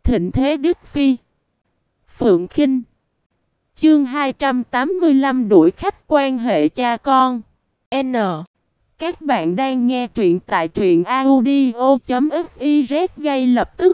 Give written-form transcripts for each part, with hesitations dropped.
thịnh thế Đức Phi. Phượng Khinh. Chương 285 đuổi khách quan hệ cha con. N. Các bạn đang nghe truyện tại truyện audio.fiz. Ngay lập tức,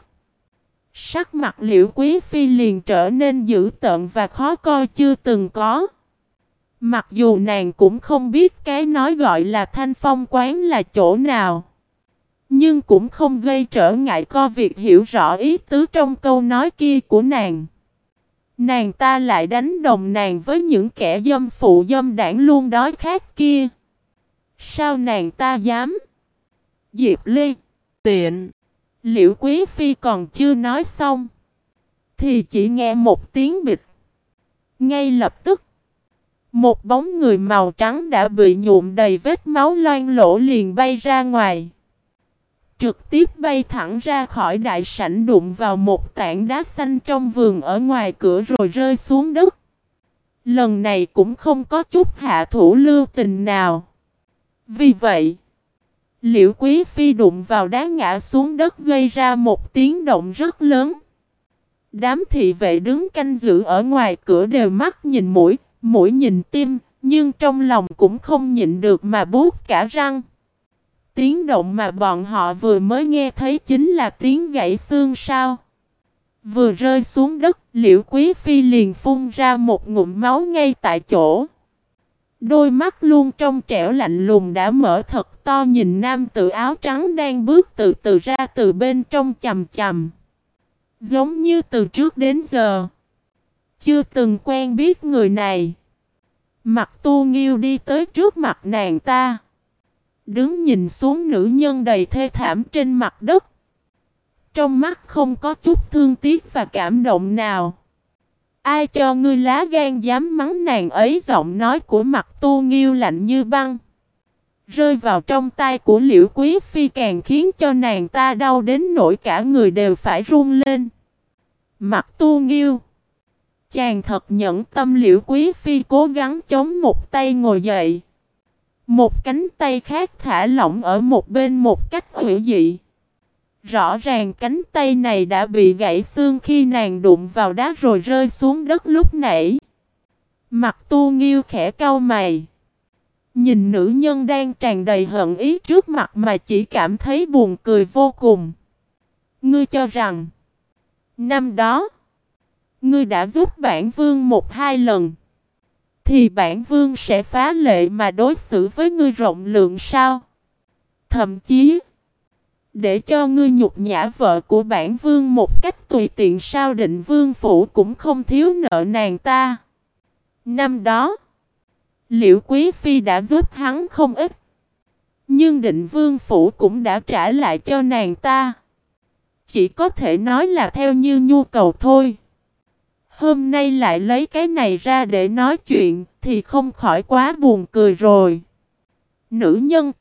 sắc mặt Liễu Quý Phi liền trở nên dữ tợn và khó coi chưa từng có. Mặc dù nàng cũng không biết cái nói gọi là Thanh Phong quán là chỗ nào, nhưng cũng không gây trở ngại co việc hiểu rõ ý tứ trong câu nói kia của nàng. Nàng ta lại đánh đồng nàng với những kẻ dâm phụ dâm đảng luôn đói khát kia. Sao nàng ta dám? Diệp Ly, tiện! Liễu Quý Phi còn chưa nói xong, thì chỉ nghe một tiếng bịch. Ngay lập tức, một bóng người màu trắng đã bị nhuộm đầy vết máu loang lỗ liền bay ra ngoài. Trực tiếp bay thẳng ra khỏi đại sảnh, đụng vào một tảng đá xanh trong vườn ở ngoài cửa rồi rơi xuống đất. Lần này cũng không có chút hạ thủ lưu tình nào. Vì vậy, Liễu Quý Phi đụng vào đá ngã xuống đất gây ra một tiếng động rất lớn. Đám thị vệ đứng canh giữ ở ngoài cửa đều mắt nhìn mũi, mũi nhìn tim, nhưng trong lòng cũng không nhịn được mà buốt cả răng. Tiếng động mà bọn họ vừa mới nghe thấy chính là tiếng gãy xương sao. Vừa rơi xuống đất, Liễu Quý Phi liền phun ra một ngụm máu ngay tại chỗ. Đôi mắt luôn trong trẻo lạnh lùng đã mở thật to nhìn nam tử áo trắng đang bước từ từ ra từ bên trong chằm chằm. Giống như từ trước đến giờ chưa từng quen biết người này. Mặc Tu Nghiêu đi tới trước mặt nàng ta, đứng nhìn xuống nữ nhân đầy thê thảm trên mặt đất. Trong mắt không có chút thương tiếc và cảm động nào. Ai cho ngươi lá gan dám mắng nàng ấy? Giọng nói của Mặc Tu Nghiêu lạnh như băng, rơi vào trong tai của Liễu Quý Phi càng khiến cho nàng ta đau đến nỗi cả người đều phải run lên. Mặc Tu Nghiêu, chàng thật nhẫn tâm! Liễu Quý Phi cố gắng chống một tay ngồi dậy. Một cánh tay khác thả lỏng ở một bên một cách hữu dị. Rõ ràng cánh tay này đã bị gãy xương khi nàng đụng vào đá rồi rơi xuống đất lúc nãy. Mặc Tu Nghiêu khẽ cau mày, nhìn nữ nhân đang tràn đầy hận ý trước mặt mà chỉ cảm thấy buồn cười vô cùng. Ngươi cho rằng năm đó ngươi đã giúp bản vương một hai lần, thì bản vương sẽ phá lệ mà đối xử với ngươi rộng lượng sao? Thậm chí để cho ngươi nhục nhã vợ của bản vương một cách tùy tiện sao? Định Vương phủ cũng không thiếu nợ nàng ta. Năm đó Liễu Quý Phi đã giúp hắn không ít, nhưng Định Vương phủ cũng đã trả lại cho nàng ta. Chỉ có thể nói là theo như nhu cầu thôi. Hôm nay lại lấy cái này ra để nói chuyện thì không khỏi quá buồn cười rồi. Nữ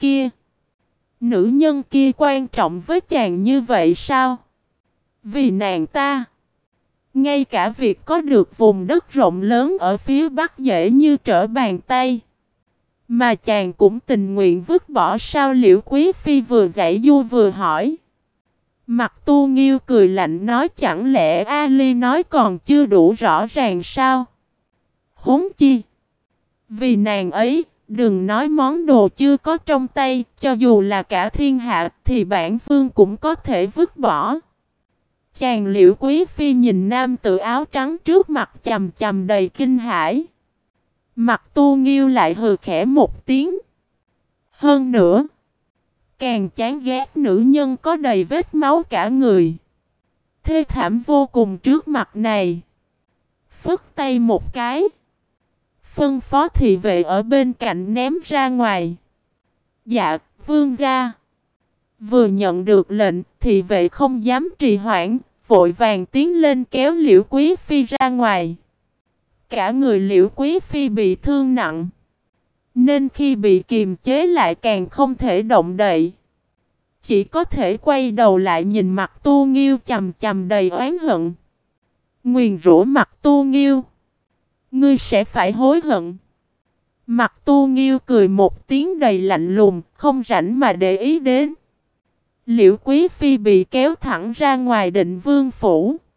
nhân kia quan trọng với chàng như vậy sao? Vì nàng ta, ngay cả việc có được vùng đất rộng lớn ở phía bắc dễ như trở bàn tay, mà chàng cũng tình nguyện vứt bỏ sao? Liễu Quý Phi vừa giãy giụa vừa hỏi. Mặc Tu Nghiêu cười lạnh nói, chẳng lẽ Ali nói còn chưa đủ rõ ràng sao? Huống chi, vì nàng ấy, đừng nói món đồ chưa có trong tay, cho dù là cả thiên hạ thì bản vương cũng có thể vứt bỏ. Chàng! Liễu Quý Phi nhìn nam tử áo trắng trước mặt chằm chằm đầy kinh hãi. Mặc Tu Nghiêu lại hừ khẽ một tiếng. Hơn nữa, càng chán ghét nữ nhân có đầy vết máu cả người, thê thảm vô cùng trước mặt này. Phất tay một cái, phân phó thị vệ ở bên cạnh ném ra ngoài. Dạ, vương gia. Vừa nhận được lệnh, thị vệ không dám trì hoãn, vội vàng tiến lên kéo Liễu Quý Phi ra ngoài. Cả người Liễu Quý Phi bị thương nặng, nên khi bị kiềm chế lại càng không thể động đậy. Chỉ có thể quay đầu lại nhìn Mặc Tu Nghiêu chằm chằm đầy oán hận. Nguyền rủa Mặc Tu Nghiêu, ngươi sẽ phải hối hận. Mặc Tu Nghiêu cười một tiếng đầy lạnh lùng, không rảnh mà để ý đến. Liễu Quý Phi bị kéo thẳng ra ngoài Định Vương phủ.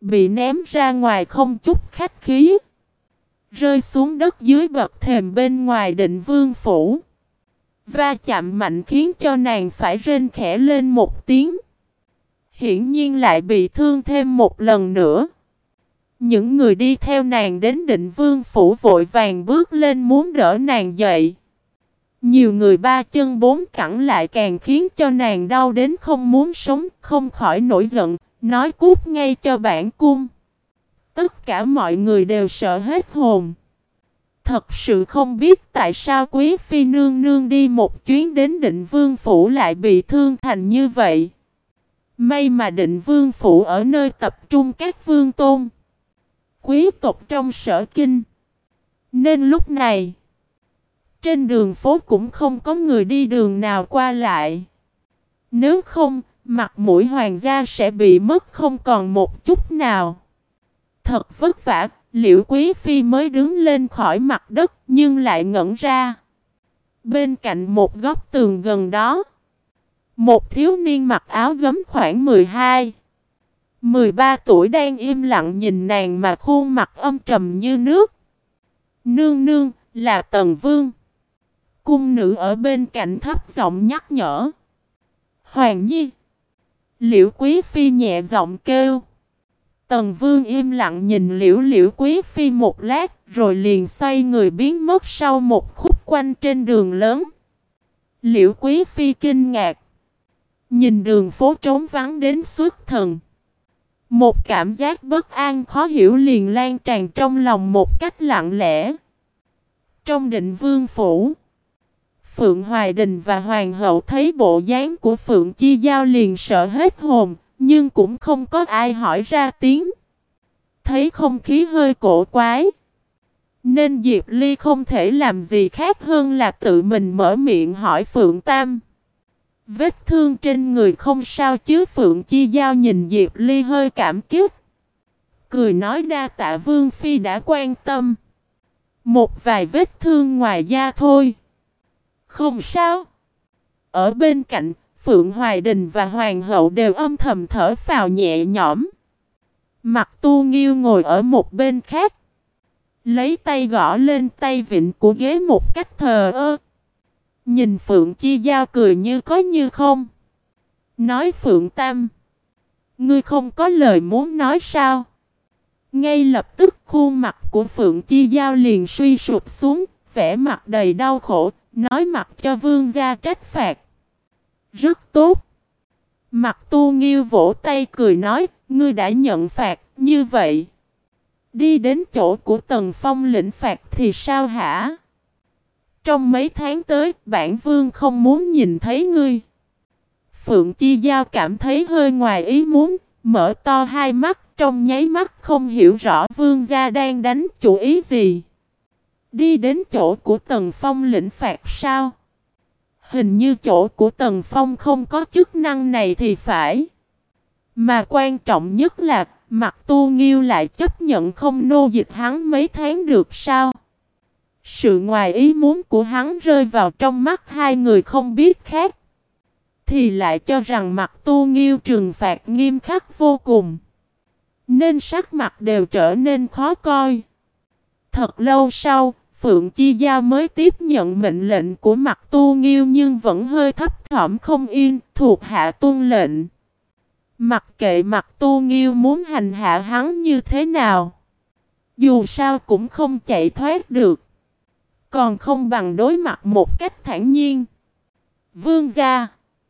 bị ném ra ngoài không chút khách khí, rơi xuống đất dưới bậc thềm bên ngoài Định Vương phủ. Va chạm mạnh khiến cho nàng phải rên khẽ lên một tiếng. Hiển nhiên lại bị thương thêm một lần nữa. Những người đi theo nàng đến Định Vương phủ vội vàng bước lên muốn đỡ nàng dậy. Nhiều người ba chân bốn cẳng lại càng khiến cho nàng đau đến không muốn sống, không khỏi nổi giận, nói cút ngay cho bản cung. Tất cả mọi người đều sợ hết hồn. Thật sự không biết tại sao Quý Phi nương nương đi một chuyến đến Định Vương phủ lại bị thương thành như vậy. May mà Định Vương phủ ở nơi tập trung các vương tôn, quý tộc trong Sở Kinh, nên lúc này trên đường phố cũng không có người đi đường nào qua lại. Nếu không, mặt mũi hoàng gia sẽ bị mất không còn một chút nào. Thật vất vả, Liễu Quý Phi mới đứng lên khỏi mặt đất nhưng lại ngẩn ra. Bên cạnh một góc tường gần đó, một thiếu niên mặc áo gấm khoảng 12, 13 tuổi đang im lặng nhìn nàng mà khuôn mặt âm trầm như nước. Nương nương, là Tần Vương. Cung nữ ở bên cạnh thấp giọng nhắc nhở. Hoàng nhi. Liễu Quý Phi nhẹ giọng kêu. Tần Vương im lặng nhìn Liễu Quý Phi một lát rồi liền xoay người biến mất sau một khúc quanh trên đường lớn. Liễu Quý Phi kinh ngạc, nhìn đường phố trống vắng đến xuất thần. Một cảm giác bất an khó hiểu liền lan tràn trong lòng một cách lặng lẽ. Trong Định Vương phủ, Phượng Hoài Đình và Hoàng hậu thấy bộ dáng của Phượng Chi Giao liền sợ hết hồn, nhưng cũng không có ai hỏi ra tiếng. Thấy không khí hơi cổ quái, nên Diệp Ly không thể làm gì khác hơn là tự mình mở miệng hỏi Phượng Tam. Vết thương trên người không sao chứ? Phượng Chi Giao nhìn Diệp Ly hơi cảm kích, cười nói đa tạ Vương Phi đã quan tâm. Một vài vết thương ngoài da thôi. Không sao. Ở bên cạnh, Phượng Hoài Đình và Hoàng hậu đều âm thầm thở phào nhẹ nhõm. Mặt Tu Nghiêu ngồi ở một bên khác, lấy tay gõ lên tay vịn của ghế một cách thờ ơ. Nhìn Phượng Chi Giao cười như có như không. Nói Phượng Tam, ngươi không có lời muốn nói sao? Ngay lập tức khuôn mặt của Phượng Chi Giao liền suy sụp xuống, vẻ mặt đầy đau khổ, nói mặc cho vương gia trách phạt. Rất tốt. Mặt Tu Nghiêu vỗ tay cười nói, ngươi đã nhận phạt, như vậy đi đến chỗ của Tần Phong lĩnh phạt thì sao hả? Trong mấy tháng tới, bản vương không muốn nhìn thấy ngươi. Phượng Chi Giao cảm thấy hơi ngoài ý muốn, mở to hai mắt, trong nháy mắt không hiểu rõ vương gia đang đánh chủ ý gì. Đi đến chỗ của Tần Phong lĩnh phạt sao? Hình như chỗ của Tần Phong không có chức năng này thì phải. Mà quan trọng nhất là Mặt Tu Nghiêu lại chấp nhận không nô dịch hắn mấy tháng được sao? Sự ngoài ý muốn của hắn rơi vào trong mắt hai người không biết khác, thì lại cho rằng Mặt Tu Nghiêu trừng phạt nghiêm khắc vô cùng, nên sắc mặt đều trở nên khó coi. Thật lâu sau, Phượng Chi Giao mới tiếp nhận mệnh lệnh của Mặt Tu Nghiêu nhưng vẫn hơi thấp thỏm không yên, thuộc hạ tuân lệnh. Mặc kệ Mặt Tu Nghiêu muốn hành hạ hắn như thế nào, dù sao cũng không chạy thoát được. Còn không bằng đối mặt một cách thản nhiên. Vương gia.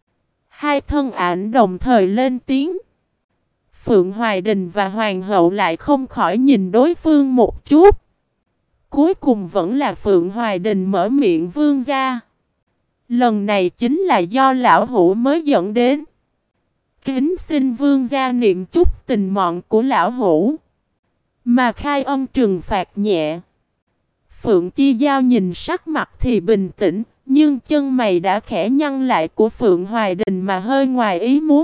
Hai thân ảnh đồng thời lên tiếng. Phượng Hoài Đình và Hoàng hậu lại không khỏi nhìn đối phương một chút. Cuối cùng vẫn là Phượng Hoài Đình mở miệng vương gia. Lần này chính là do lão hủ mới dẫn đến. Kính xin vương gia niệm chút tình mọn của lão hủ, mà khai ân trừng phạt nhẹ. Phượng Chi Giao nhìn sắc mặt thì bình tĩnh, nhưng chân mày đã khẽ nhăn lại của Phượng Hoài Đình mà hơi ngoài ý muốn.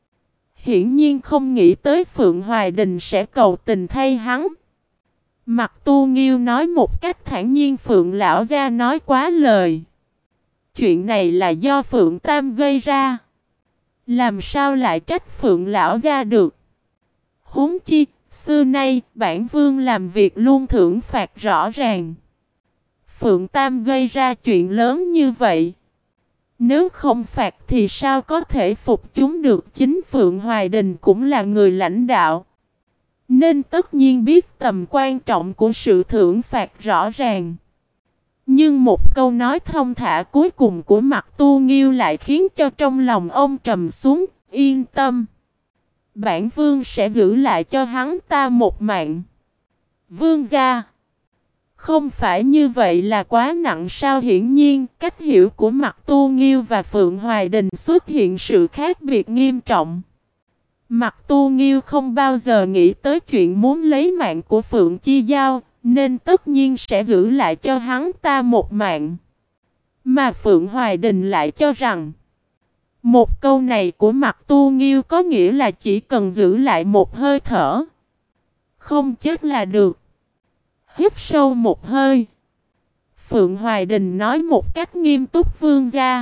Hiển nhiên không nghĩ tới Phượng Hoài Đình sẽ cầu tình thay hắn. Mặt Tu Nghiêu nói một cách thản nhiên, Phượng lão gia nói quá lời. Chuyện này là do Phượng Tam gây ra, làm sao lại trách Phượng lão gia được? Huống chi, xưa nay, bản vương làm việc luôn thưởng phạt rõ ràng. Phượng Tam gây ra chuyện lớn như vậy. Nếu không phạt thì sao có thể phục chúng được? Chính Phượng Hoài Đình cũng là người lãnh đạo, nên tất nhiên biết tầm quan trọng của sự thưởng phạt rõ ràng. Nhưng một câu nói thông thả cuối cùng của Mặc Tu Nghiêu lại khiến cho trong lòng ông trầm xuống. Yên tâm, bản vương sẽ giữ lại cho hắn ta một mạng. Vương gia, không phải như vậy là quá nặng sao? Hiển nhiên, cách hiểu của Mặc Tu Nghiêu và Phượng Hoài Đình xuất hiện sự khác biệt nghiêm trọng. Mặc Tu Nghiêu không bao giờ nghĩ tới chuyện muốn lấy mạng của Phượng Chi Giao, nên tất nhiên sẽ giữ lại cho hắn ta một mạng. Mà Phượng Hoài Đình lại cho rằng một câu này của Mặc Tu Nghiêu có nghĩa là chỉ cần giữ lại một hơi thở, không chết là được. Hít sâu một hơi, Phượng Hoài Đình nói một cách nghiêm túc: vương gia,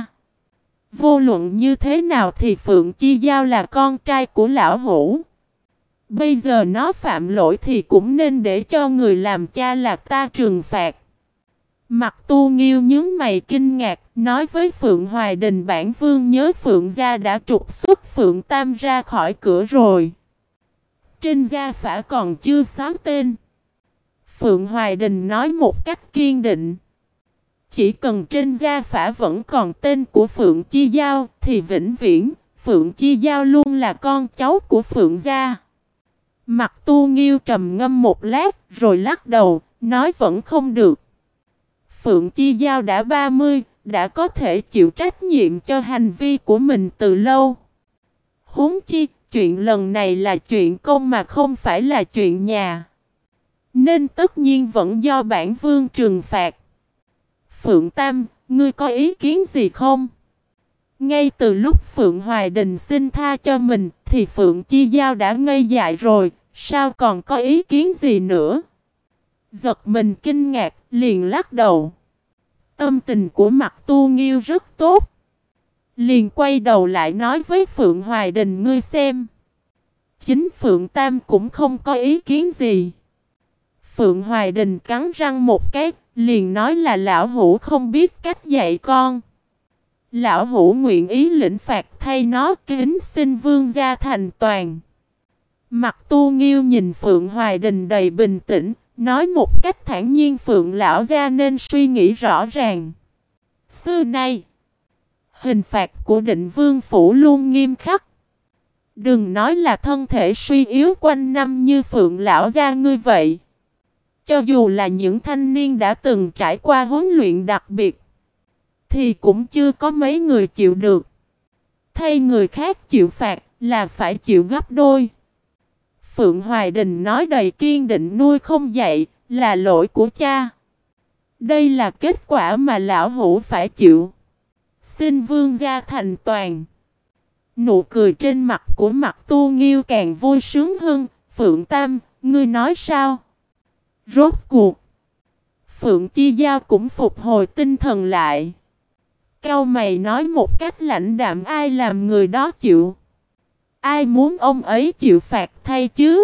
vô luận như thế nào thì Phượng Chi Giao là con trai của lão hủ. Bây giờ nó phạm lỗi thì cũng nên để cho người làm cha là ta trừng phạt. Mặc Tu Nghiêu nhướng mày kinh ngạc, nói với Phượng Hoài Đình: bản vương nhớ Phượng gia đã trục xuất Phượng Tam ra khỏi cửa rồi. Trên gia phả còn chưa xóa tên. Phượng Hoài Đình nói một cách kiên định: chỉ cần trên gia phả vẫn còn tên của Phượng Chi Giao thì vĩnh viễn Phượng Chi Giao luôn là con cháu của Phượng gia. Mặc Tu Nghiêu trầm ngâm một lát rồi lắc đầu, nói vẫn không được. Phượng Chi Giao đã 30, đã có thể chịu trách nhiệm cho hành vi của mình từ lâu. Huống chi, chuyện lần này là chuyện công mà không phải là chuyện nhà, nên tất nhiên vẫn do bản vương trừng phạt. Phượng Tam, ngươi có ý kiến gì không? Ngay từ lúc Phượng Hoài Đình xin tha cho mình thì Phượng Chi Giao đã ngây dại rồi, sao còn có ý kiến gì nữa? Giật mình kinh ngạc, liền lắc đầu. Tâm tình của Mặc Tu Nghiêu rất tốt, liền quay đầu lại nói với Phượng Hoài Đình: ngươi xem, chính Phượng Tam cũng không có ý kiến gì. Phượng Hoài Đình cắn răng một cái, liền nói là lão hủ không biết cách dạy con. Lão hủ nguyện ý lĩnh phạt thay nó, kính xin vương gia thành toàn. Mặc Tu Nghiêu nhìn Phượng Hoài Đình đầy bình tĩnh, nói một cách thản nhiên: Phượng lão gia nên suy nghĩ rõ ràng. Xưa nay, hình phạt của Định Vương phủ luôn nghiêm khắc. Đừng nói là thân thể suy yếu quanh năm như Phượng lão gia ngươi vậy, cho dù là những thanh niên đã từng trải qua huấn luyện đặc biệt thì cũng chưa có mấy người chịu được. Thay người khác chịu phạt là phải chịu gấp đôi. Phượng Hoài Đình nói đầy kiên định: nuôi không dạy là lỗi của cha. Đây là kết quả mà lão hủ phải chịu. Xin vương gia thành toàn. Nụ cười trên mặt của Mặc Tu Nghiêu càng vui sướng hơn. Phượng Tam, ngươi nói sao? Rốt cuộc, Phượng Chi Giao cũng phục hồi tinh thần lại. Cau mày nói một cách lãnh đạm: ai làm người đó chịu? Ai muốn ông ấy chịu phạt thay chứ?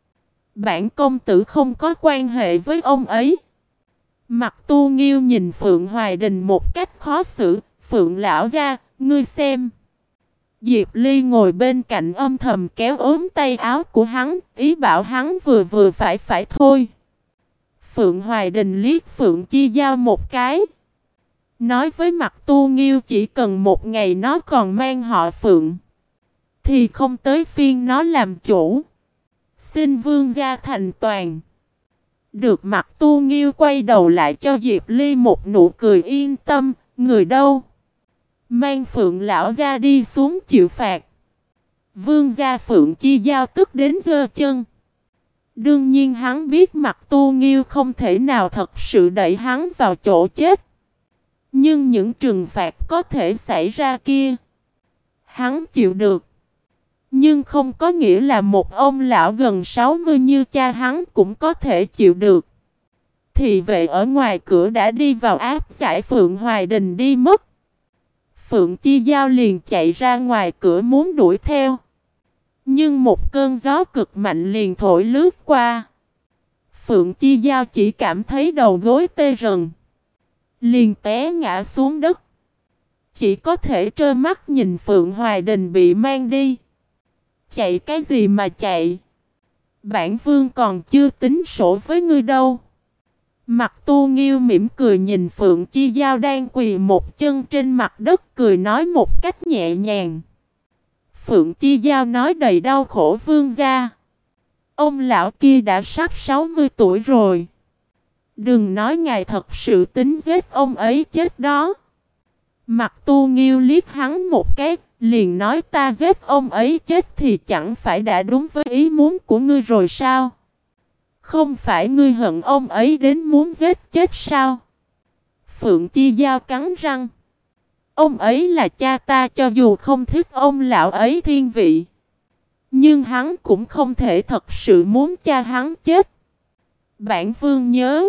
Bản công tử không có quan hệ với ông ấy. Mặc Tu Nghiêu nhìn Phượng Hoài Đình một cách khó xử. Phượng lão gia, ngươi xem. Diệp Ly ngồi bên cạnh âm thầm kéo ốm tay áo của hắn, ý bảo hắn vừa phải thôi. Phượng Hoài Đình liếc Phượng Chi Giao một cái, nói với Mặc Tu Nghiêu: chỉ cần một ngày nó còn mang họ Phượng thì không tới phiên nó làm chủ. Xin vương gia thành toàn. Được. Mặc Tu Nghiêu quay đầu lại cho Diệp Ly một nụ cười: yên tâm, người đâu? Mang Phượng lão gia đi xuống chịu phạt. Vương gia Phượng Chi Giao tức đến giơ chân. Đương nhiên hắn biết Mặc Tu Nghiêu không thể nào thật sự đẩy hắn vào chỗ chết. Nhưng những trừng phạt có thể xảy ra kia, hắn chịu được. Nhưng không có nghĩa là một ông lão gần 60 như cha hắn cũng có thể chịu được. Thị vệ ở ngoài cửa đã đi vào áp giải Phượng Hoài Đình đi mất. Phượng Chi Giao liền chạy ra ngoài cửa muốn đuổi theo, Nhưng một cơn gió cực mạnh liền thổi lướt qua. Phượng Chi Giao chỉ cảm thấy đầu gối tê rần, liền té ngã xuống đất. Chỉ có thể trơ mắt nhìn Phượng Hoài Đình bị mang đi. Chạy cái gì mà chạy? Bản vương còn chưa tính sổ với ngươi đâu. Mặt Tu Nghiêu mỉm cười nhìn Phượng Chi Giao đang quỳ một chân trên mặt đất, cười nói một cách nhẹ nhàng. Phượng Chi Giao nói đầy đau khổ: vương gia, ông lão kia đã sắp 60 tuổi rồi. Đừng nói ngài thật sự tính giết ông ấy chết đó. Mặt Tu Nghiêu liếc hắn một cái, liền nói: ta giết ông ấy chết thì chẳng phải đã đúng với ý muốn của ngươi rồi sao? Không phải ngươi hận ông ấy đến muốn giết chết sao? Phượng Chi Giao cắn răng. Ông ấy là cha ta, cho dù không thích ông lão ấy thiên vị, nhưng hắn cũng không thể thật sự muốn cha hắn chết. Bản vương nhớ,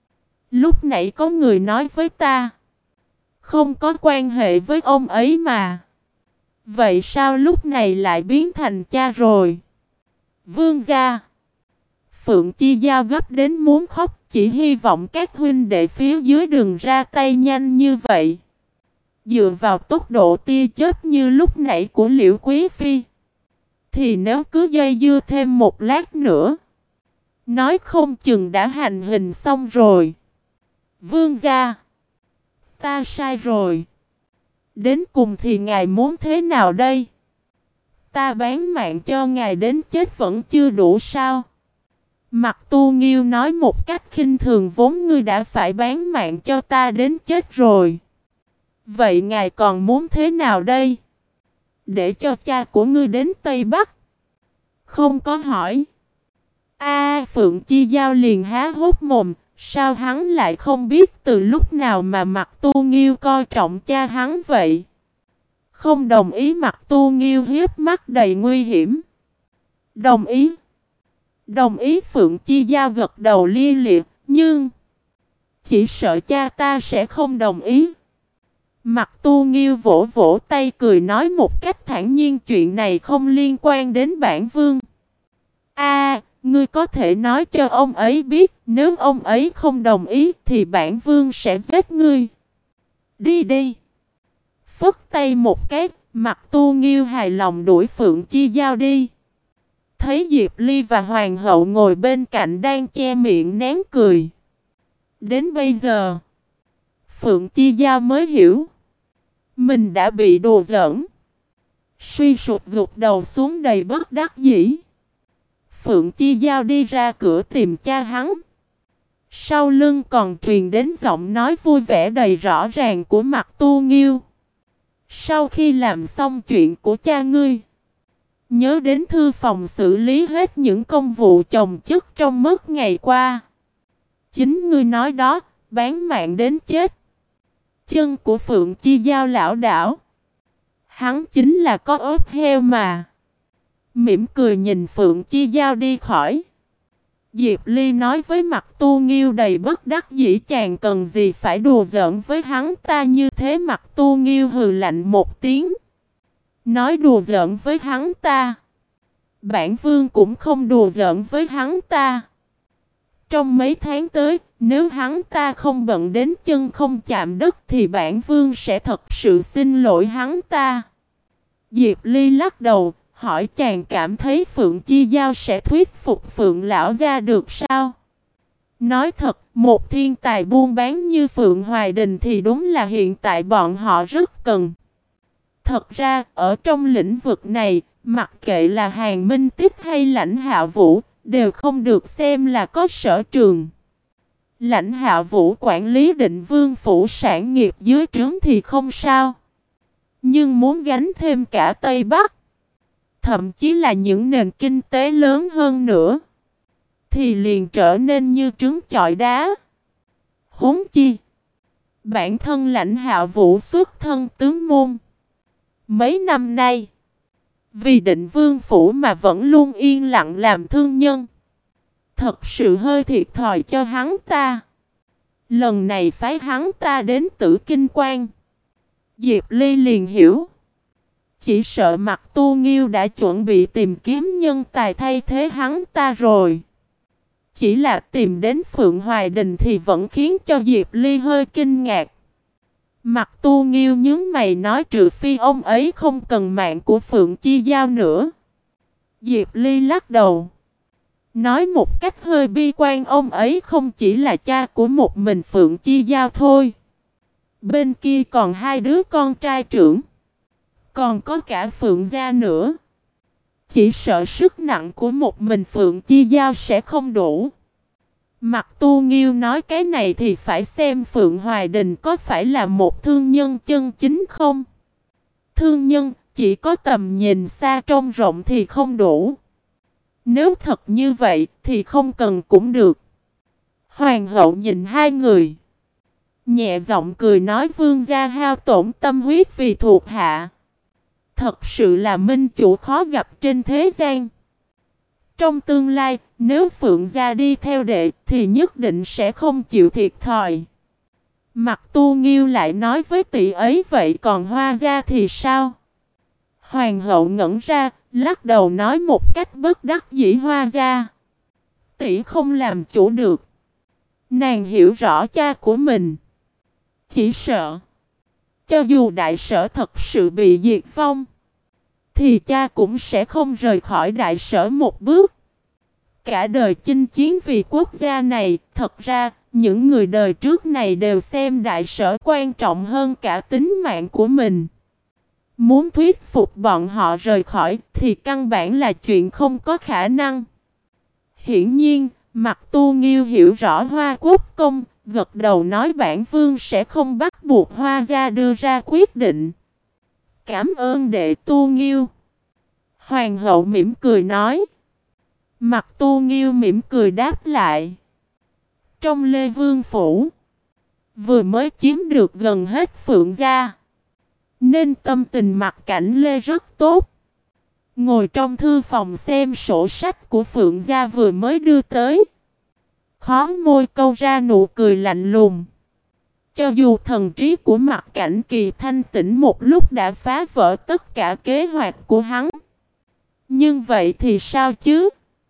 lúc nãy có người nói với ta, không có quan hệ với ông ấy mà. Vậy sao lúc này lại biến thành cha rồi? Vương gia. Phượng Chi Giao gấp đến muốn khóc, chỉ hy vọng các huynh đệ phía dưới đừng ra tay nhanh như vậy. Dựa vào tốc độ tia chớp như lúc nãy của Liễu Quý Phi, thì nếu cứ dây dưa thêm một lát nữa, nói không chừng đã hành hình xong rồi. Vương gia, ta sai rồi. Đến cùng thì ngài muốn thế nào đây? Ta bán mạng cho ngài đến chết vẫn chưa đủ sao? Mặt Tu Nghiêu nói một cách khinh thường: vốn ngươi đã phải bán mạng cho ta đến chết rồi. Vậy ngài còn muốn thế nào đây? Để cho cha của ngươi đến Tây Bắc? Không có hỏi. Phượng Chi Giao liền há hốc mồm. Sao hắn lại không biết từ lúc nào mà Mặt Tu Nghiêu coi trọng cha hắn vậy? Không đồng ý. Mặt Tu Nghiêu hiếp mắt đầy nguy hiểm. Đồng ý. Đồng ý. Phượng Chi Giao gật đầu lia lịa. Nhưng chỉ sợ cha ta sẽ không đồng ý. Mặt Tu Nghiêu vỗ vỗ tay cười nói một cách thản nhiên: chuyện này không liên quan đến bản vương. Ngươi có thể nói cho ông ấy biết, nếu ông ấy không đồng ý thì bản vương sẽ giết ngươi. Đi đi. Phất tay một cái, Mặt Tu Nghiêu hài lòng đuổi Phượng Chi Giao đi. Thấy Diệp Ly và Hoàng hậu ngồi bên cạnh đang che miệng nén cười. Đến bây giờ, Phượng Chi Giao mới hiểu mình đã bị đùa giỡn. Suy sụp gục đầu xuống đầy bất đắc dĩ. Phượng Chi Giao đi ra cửa tìm cha hắn. Sau lưng còn truyền đến giọng nói vui vẻ đầy rõ ràng của Mặt Tu Nghiêu. Sau khi làm xong chuyện của cha ngươi, nhớ đến thư phòng xử lý hết những công vụ chồng chất trong mất ngày qua. Chính ngươi nói đó, bán mạng đến chết. Chân của Phượng Chi Giao lảo đảo. Hắn chính là có ớt heo mà. Mỉm cười nhìn Phượng Chi Giao đi khỏi. Diệp Ly nói với Mặt Tu Nghiêu đầy bất đắc dĩ: chàng cần gì phải đùa giỡn với hắn ta như thế? Mặt Tu Nghiêu hừ lạnh một tiếng. Nói đùa giỡn với hắn ta? Bản vương cũng không đùa giỡn với hắn ta. Trong mấy tháng tới, nếu hắn ta không bận đến chân không chạm đất thì bản vương sẽ thật sự xin lỗi hắn ta. Diệp Ly lắc đầu, hỏi: chàng cảm thấy Phượng Chi Giao sẽ thuyết phục Phượng lão gia được sao? Nói thật, một thiên tài buôn bán như Phượng Hoài Đình thì đúng là hiện tại bọn họ rất cần. Thật ra, ở trong lĩnh vực này, mặc kệ là Hàn Minh Tích hay Lãnh Hạ Vũ, đều không được xem là có sở trường. Lãnh Hạ Vũ quản lý Định Vương phủ sản nghiệp dưới trướng thì không sao. Nhưng muốn gánh thêm cả Tây Bắc, thậm chí là những nền kinh tế lớn hơn nữa, thì liền trở nên như trứng chọi đá. Huống chi, bản thân Lãnh Hạ Vũ xuất thân tướng môn. Mấy năm nay, vì Định Vương phủ mà vẫn luôn yên lặng làm thương nhân. Thật sự hơi thiệt thòi cho hắn ta. Lần này phái hắn ta đến Tử Kinh Quan, Diệp Ly liền hiểu. Chỉ sợ Mặc Tu Nghiêu đã chuẩn bị tìm kiếm nhân tài thay thế hắn ta rồi. Chỉ là tìm đến Phượng Hoài Đình thì vẫn khiến cho Diệp Ly hơi kinh ngạc. Mặc Tu Nghiêu nhướng mày nói trừ phi ông ấy không cần mạng của Phượng Chi Giao nữa. Diệp Ly lắc đầu. Nói một cách hơi bi quan, ông ấy không chỉ là cha của một mình Phượng Chi Giao thôi. Bên kia còn hai đứa con trai trưởng. Còn có cả Phượng gia nữa. Chỉ sợ sức nặng của một mình Phượng Chi Giao sẽ không đủ. Mặc Tu Nghiêu nói cái này thì phải xem Phượng Hoài Đình có phải là một thương nhân chân chính không. Thương nhân chỉ có tầm nhìn xa trông rộng thì không đủ. Nếu thật như vậy thì không cần cũng được. Hoàng hậu nhìn hai người, nhẹ giọng cười nói vương gia hao tổn tâm huyết vì thuộc hạ. Thật sự là minh chủ khó gặp trên thế gian. Trong tương lai, nếu Phượng gia đi theo đệ thì nhất định sẽ không chịu thiệt thòi. Mặc Tu Nghiêu lại nói với tỷ ấy vậy còn Hoa gia thì sao? Hoàng hậu ngẩn ra, lắc đầu nói một cách bất đắc dĩ Hoa gia. Tỷ không làm chủ được. Nàng hiểu rõ cha của mình. Chỉ sợ, cho dù đại sở thật sự bị diệt vong, thì cha cũng sẽ không rời khỏi đại sở một bước. Cả đời chinh chiến vì quốc gia này, thật ra, những người đời trước này đều xem đại sở quan trọng hơn cả tính mạng của mình. Muốn thuyết phục bọn họ rời khỏi thì căn bản là chuyện không có khả năng. Hiển nhiên, Mặc Tu Nghiêu hiểu rõ Hoa Quốc công, gật đầu nói bản vương sẽ không bắt buộc Hoa gia đưa ra quyết định. Cảm ơn đệ Tu Nghiêu. Hoàng hậu mỉm cười nói. Mặc Tu Nghiêu mỉm cười đáp lại. Trong Lê Vương phủ, vừa mới chiếm được gần hết Phượng gia, nên tâm tình Mặc Cảnh Lê rất tốt. Ngồi trong thư phòng xem sổ sách của Phượng gia vừa mới đưa tới, khó môi câu ra nụ cười lạnh lùng. Cho dù thần trí của Mặc Cảnh Kỳ thanh tĩnh một lúc đã phá vỡ tất cả kế hoạch của hắn, nhưng vậy thì sao chứ?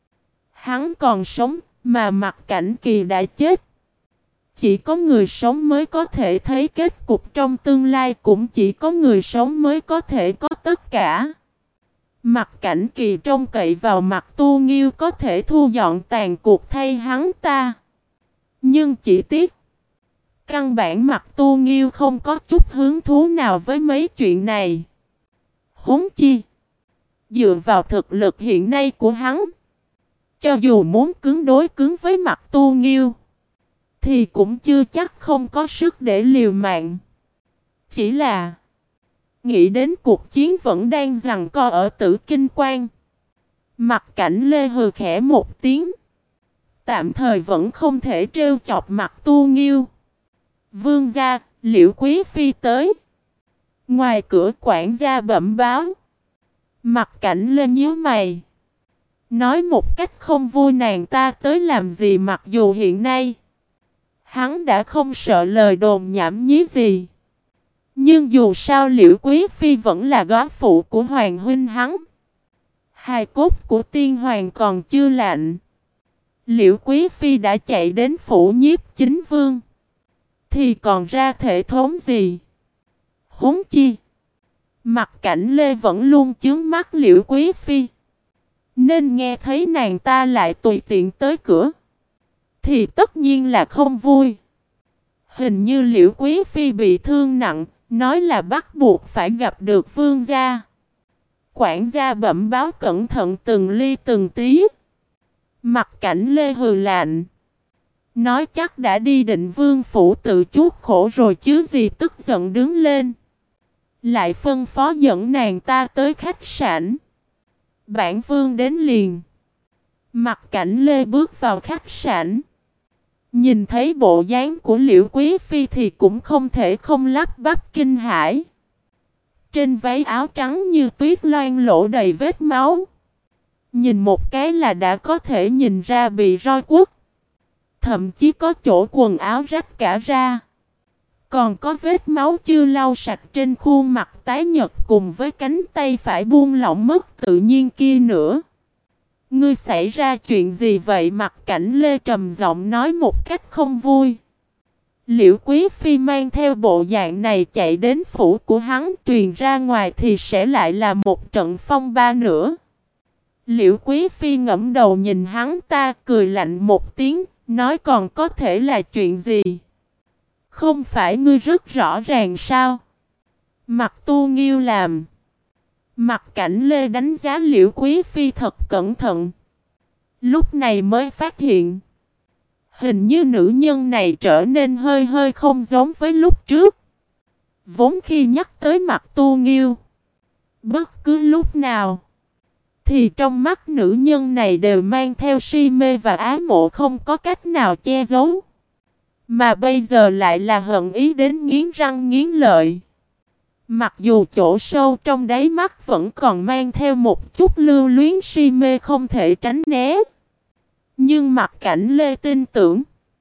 Hắn còn sống, mà Mặc Cảnh Kỳ đã chết. Chỉ có người sống mới có thể thấy kết cục trong tương lai, cũng chỉ có người sống mới có thể có tất cả. Mặc Cảnh Kỳ trông cậy vào Mặc Tu Nghiêu có thể thu dọn tàn cuộc thay hắn ta. Nhưng chỉ tiếc, căn bản Mặc Tu Nghiêu không có chút hứng thú nào với mấy chuyện này. Huống chi, dựa vào thực lực hiện nay của hắn, cho dù muốn đối cứng với Mặc Tu Nghiêu, thì cũng chưa chắc không có sức để liều mạng. Chỉ là nghĩ đến cuộc chiến vẫn đang giằng co ở Tử Kinh Quan, Mặc Cảnh Lê hừ khẽ một tiếng. Tạm thời vẫn không thể trêu chọc Mặc Tu Nghiêu. Vương gia, Liễu Quý Phi tới. Ngoài cửa quản gia bẩm báo. Mặc Cảnh Lê nhíu mày, nói một cách không vui nàng ta tới làm gì, mặc dù hiện nay hắn đã không sợ lời đồn nhảm nhí gì. Nhưng dù sao Liễu Quý Phi vẫn là góa phụ của Hoàng huynh hắn. Hài cốt của tiên hoàng còn chưa lạnh. Liễu Quý Phi đã chạy đến phủ Nhiếp Chính Vương, thì còn ra thể thống gì? Huống chi, Mặc Cảnh Lê vẫn luôn chướng mắt Liễu Quý Phi, nên nghe thấy nàng ta lại tùy tiện tới cửa, thì tất nhiên là không vui. Hình như Liễu Quý Phi bị thương nặng, nói là bắt buộc phải gặp được vương gia. Quản gia bẩm báo cẩn thận từng ly từng tí. Mặc Cảnh Lê hừ lạnh, nói chắc đã đi Định Vương phủ tự chuốc khổ rồi chứ gì, tức giận đứng lên, lại phân phó dẫn nàng ta tới khách sạn. Bản vương đến liền. Mặc Cảnh Lê bước vào khách sạn, nhìn thấy bộ dáng của Liễu Quý Phi thì cũng không thể không lắp bắp kinh hãi. Trên váy áo trắng như tuyết loang lỗ đầy vết máu, nhìn một cái là đã có thể nhìn ra bị roi quất. Thậm chí có chỗ quần áo rách cả ra. Còn có vết máu chưa lau sạch trên khuôn mặt tái nhợt cùng với cánh tay phải buông lỏng mất tự nhiên kia nữa. Ngươi xảy ra chuyện gì vậy? Mặt Cảnh Lê trầm giọng nói một cách không vui. Liễu Quý Phi mang theo bộ dạng này chạy đến phủ của hắn, truyền ra ngoài thì sẽ lại là một trận phong ba nữa. Liễu Quý Phi ngẫm đầu nhìn hắn ta, cười lạnh một tiếng, nói còn có thể là chuyện gì? Không phải ngươi rất rõ ràng sao? Mặt Tu Nghiêu làm. Mặt Cảnh Lê đánh giá Liễu Quý Phi thật cẩn thận. Lúc này mới phát hiện, hình như nữ nhân này trở nên hơi không giống với lúc trước. Vốn khi nhắc tới Mặt Tu Nghiêu, bất cứ lúc nào thì trong mắt nữ nhân này đều mang theo si mê và ái mộ không có cách nào che giấu. Mà bây giờ lại là hận ý đến nghiến răng nghiến lợi. Mặc dù chỗ sâu trong đáy mắt vẫn còn mang theo một chút lưu luyến si mê không thể tránh né. Nhưng Mặt Cảnh Lê tin tưởng,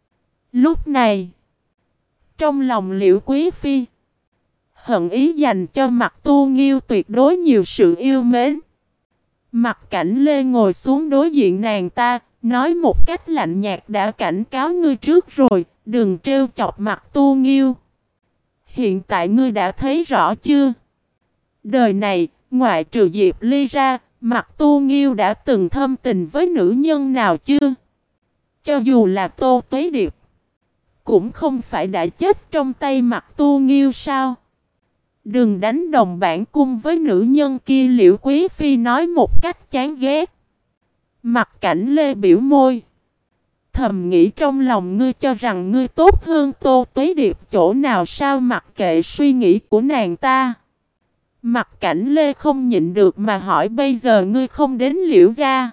lúc này trong lòng Liễu Quý Phi, hận ý dành cho Mặt Tu Nghiêu tuyệt đối nhiều sự yêu mến. Mặt Cảnh Lê ngồi xuống đối diện nàng ta, nói một cách lạnh nhạt đã cảnh cáo ngươi trước rồi, đừng trêu chọc Mặt Tu Nghiêu. Hiện tại ngươi đã thấy rõ chưa? Đời này, ngoại trừ Diệp Ly ra, Mặt Tu Nghiêu đã từng thâm tình với nữ nhân nào chưa? Cho dù là Tô Tuế Điệp, cũng không phải đã chết trong tay Mặt Tu Nghiêu sao? Đừng đánh đồng bản cung với nữ nhân kia, Liễu Quý Phi nói một cách chán ghét. Mặt Cảnh Lê biểu môi, thầm nghĩ trong lòng ngươi cho rằng ngươi tốt hơn Tô Tuế Điệp chỗ nào sao? Mặc kệ suy nghĩ của nàng ta, Mặt Cảnh Lê không nhịn được mà hỏi, bây giờ ngươi không đến Liễu gia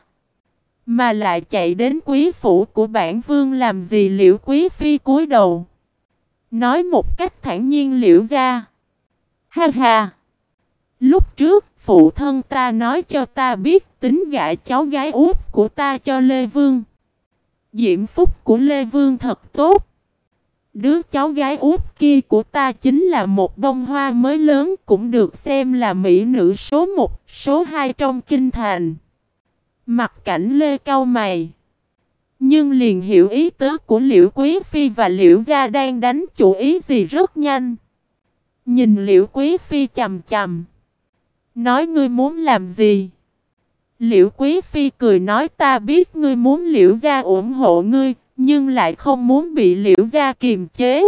mà lại chạy đến quý phủ của bản vương làm gì? Liễu Quý Phi cúi đầu, nói một cách thản nhiên, Liễu gia. Ha ha! Lúc trước, phụ thân ta nói cho ta biết tính gả cháu gái út của ta cho Lê Vương. Diễm phúc của Lê Vương thật tốt. Đứa cháu gái út kia của ta chính là một bông hoa mới lớn, cũng được xem là mỹ nữ số 1, số 2 trong kinh thành. Mặt Cảnh Lê cau mày, nhưng liền hiểu ý tứ của Liễu Quý Phi và Liễu gia đang đánh chủ ý gì rất nhanh. Nhìn Liễu Quý Phi chằm chằm, nói ngươi muốn làm gì? Liễu Quý Phi cười nói, ta biết ngươi muốn Liễu gia ủng hộ ngươi, nhưng lại không muốn bị Liễu gia kiềm chế.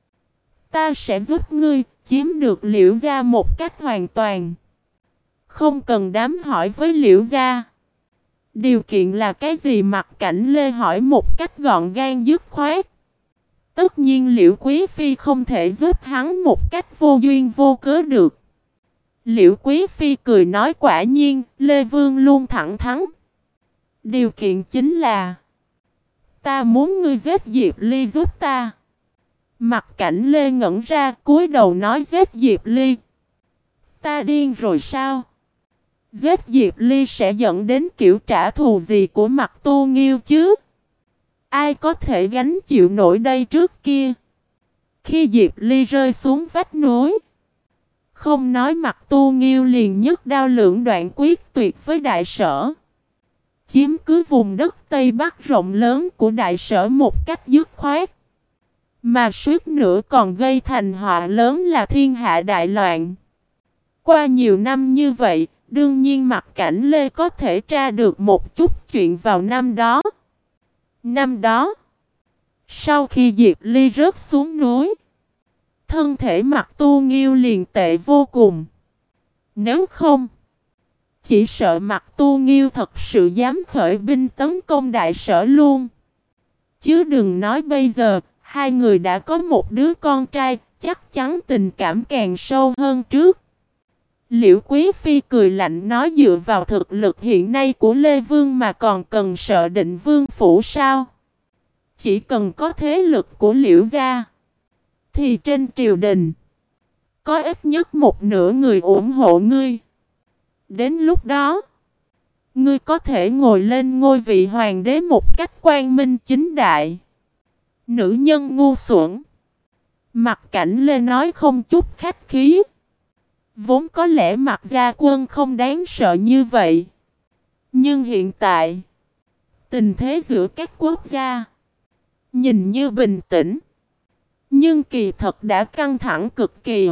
Ta sẽ giúp ngươi chiếm được Liễu gia một cách hoàn toàn, không cần đám hỏi với Liễu gia. Điều kiện là cái gì? Mặt Cảnh Lê hỏi một cách gọn gàng dứt khoát. Tất nhiên Liễu Quý Phi không thể giúp hắn một cách vô duyên vô cớ được. Liễu Quý Phi cười nói, quả nhiên, Lê Vương luôn thẳng thắn. Điều kiện chính là ta muốn ngươi giết Diệp Ly giúp ta. Mặt Cảnh Lê ngẩn ra, cúi đầu nói, giết Diệp Ly? Ta điên rồi sao? Giết Diệp Ly sẽ dẫn đến kiểu trả thù gì của Mặt Tu Nghiêu chứ? Ai có thể gánh chịu nổi đây? Trước kia, khi Diệp Ly rơi xuống vách núi, không nói Mặt Tu Nghiêu liền nhất đao lưỡng đoạn quyết tuyệt với Đại Sở, chiếm cứ vùng đất Tây Bắc rộng lớn của Đại Sở một cách dứt khoát, mà suýt nữa còn gây thành họa lớn là thiên hạ đại loạn. Qua nhiều năm như vậy, đương nhiên Mặt Cảnh Lê có thể tra được một chút chuyện vào năm đó. Năm đó, sau khi Diệp Ly rớt xuống núi, thân thể Mặt Tu Nghiêu liền tệ vô cùng. Nếu không, chỉ sợ Mặt Tu Nghiêu thật sự dám khởi binh tấn công Đại Sở luôn. Chứ đừng nói bây giờ, hai người đã có một đứa con trai, chắc chắn tình cảm càng sâu hơn trước. Liễu Quý Phi cười lạnh nói, dựa vào thực lực hiện nay của Lê Vương mà còn cần sợ Định Vương phủ sao? Chỉ cần có thế lực của Liễu gia, thì trên triều đình có ít nhất một nửa người ủng hộ ngươi. Đến lúc đó, ngươi có thể ngồi lên ngôi vị hoàng đế một cách quang minh chính đại. Nữ nhân ngu xuẩn, Mặt Cảnh Lê nói không chút khách khí. Vốn có lẽ Mặt Gia Quân không đáng sợ như vậy. Nhưng hiện tại, tình thế giữa các quốc gia nhìn như bình tĩnh, nhưng kỳ thật đã căng thẳng cực kỳ.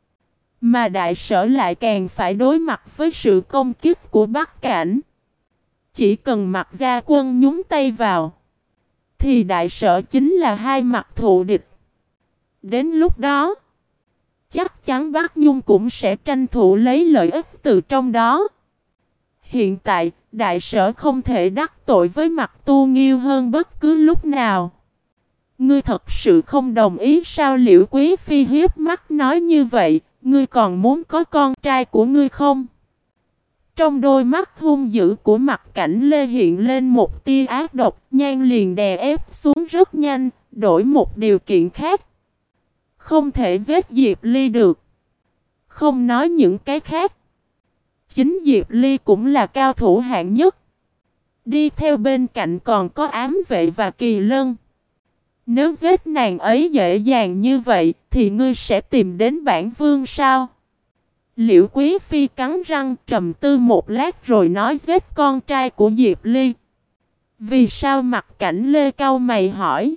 Mà đại sở lại càng phải đối mặt với sự công kích của Bắc Cảnh. Chỉ cần Mặt Gia Quân nhúng tay vào, thì đại sở chính là hai mặt thù địch. Đến lúc đó, chắc chắn Bắc Nhung cũng sẽ tranh thủ lấy lợi ích từ trong đó. Hiện tại, đại sở không thể đắc tội với Mặt Tu Nghiêu hơn bất cứ lúc nào. Ngươi thật sự không đồng ý sao? Liễu Quý Phi hiếp mắt nói như vậy, ngươi còn muốn có con trai của ngươi không? Trong đôi mắt hung dữ của Mặt Cảnh Lê hiện lên một tia ác độc, Nhan liền đè ép xuống rất nhanh, đổi một điều kiện khác. Không thể giết Diệp Ly được. Không nói những cái khác. Chính Diệp Ly cũng là cao thủ hạng nhất. Đi theo bên cạnh còn có ám vệ và kỳ lân. Nếu giết nàng ấy dễ dàng như vậy, thì ngươi sẽ tìm đến bản vương sao? Liễu Quý Phi cắn răng trầm tư một lát rồi nói giết con trai của Diệp Ly. Vì sao? Mặt Cảnh Lê cau mày hỏi.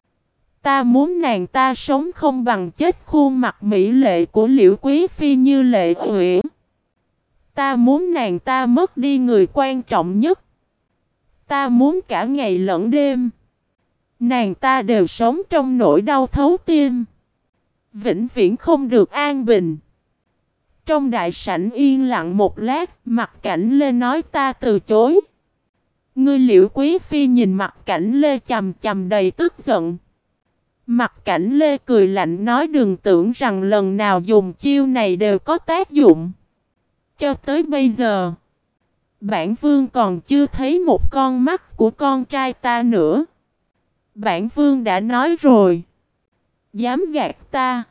Ta muốn nàng ta sống không bằng chết. Khuôn mặt mỹ lệ của Liễu Quý Phi như lệ uyển. Ta muốn nàng ta mất đi người quan trọng nhất. Ta muốn cả ngày lẫn đêm nàng ta đều sống trong nỗi đau thấu tim, vĩnh viễn không được an bình. Trong đại sảnh yên lặng một lát, Mặt Cảnh Lê nói ta từ chối. Ngươi Liễu Quý Phi nhìn Mặt Cảnh Lê chằm chằm đầy tức giận. Mặt Cảnh Lê cười lạnh nói đừng tưởng rằng lần nào dùng chiêu này đều có tác dụng. Cho tới bây giờ, bản vương còn chưa thấy một con mắt của con trai ta nữa. Bản vương đã nói rồi. Dám gạt ta.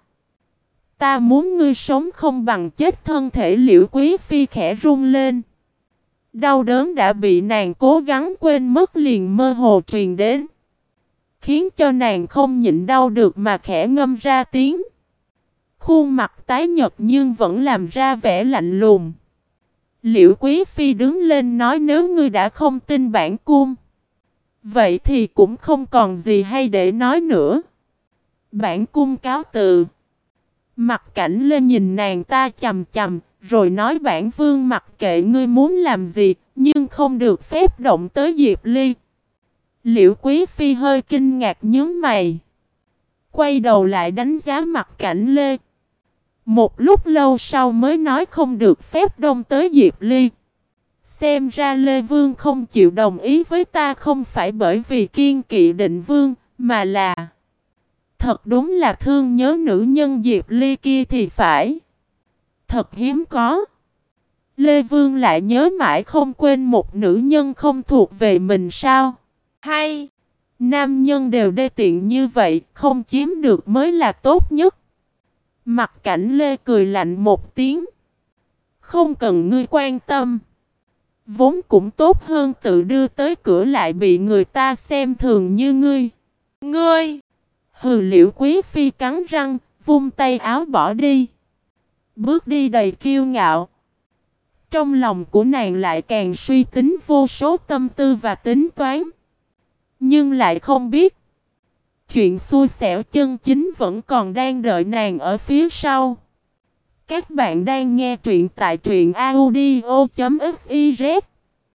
Ta muốn ngươi sống không bằng chết. Thân thể Liễu Quý Phi khẽ run lên. Đau đớn đã bị nàng cố gắng quên mất liền mơ hồ truyền đến. Khiến cho nàng không nhịn đau được mà khẽ ngâm ra tiếng. Khuôn mặt tái nhợt nhưng vẫn làm ra vẻ lạnh lùng. Liễu Quý Phi đứng lên nói nếu ngươi đã không tin bản cung, vậy thì cũng không còn gì hay để nói nữa. Bản cung cáo từ. Mặt Cảnh Lê nhìn nàng ta chằm chằm, rồi nói bản vương mặc kệ ngươi muốn làm gì, nhưng không được phép động tới Diệp Ly. Liễu Quý Phi hơi kinh ngạc nhướng mày, quay đầu lại đánh giá Mặt Cảnh Lê. Một lúc lâu sau mới nói không được phép động tới Diệp Ly. Xem ra Lê Vương không chịu đồng ý với ta không phải bởi vì kiên kỵ Định Vương, mà là thật đúng là thương nhớ nữ nhân Diệp Ly kia thì phải. Thật hiếm có. Lê Vương lại nhớ mãi không quên một nữ nhân không thuộc về mình sao? Hay, nam nhân đều đê tiện như vậy, không chiếm được mới là tốt nhất. Mặt Cảnh Lê cười lạnh một tiếng. Không cần ngươi quan tâm. Vốn cũng tốt hơn tự đưa tới cửa lại bị người ta xem thường như ngươi. Ngươi! Hừ. Liễu Quý Phi cắn răng, vung tay áo bỏ đi. Bước đi đầy kiêu ngạo. Trong lòng của nàng lại càng suy tính vô số tâm tư và tính toán. Nhưng lại không biết, chuyện xui xẻo chân chính vẫn còn đang đợi nàng ở phía sau. Các bạn đang nghe truyện tại truyện audio.fiz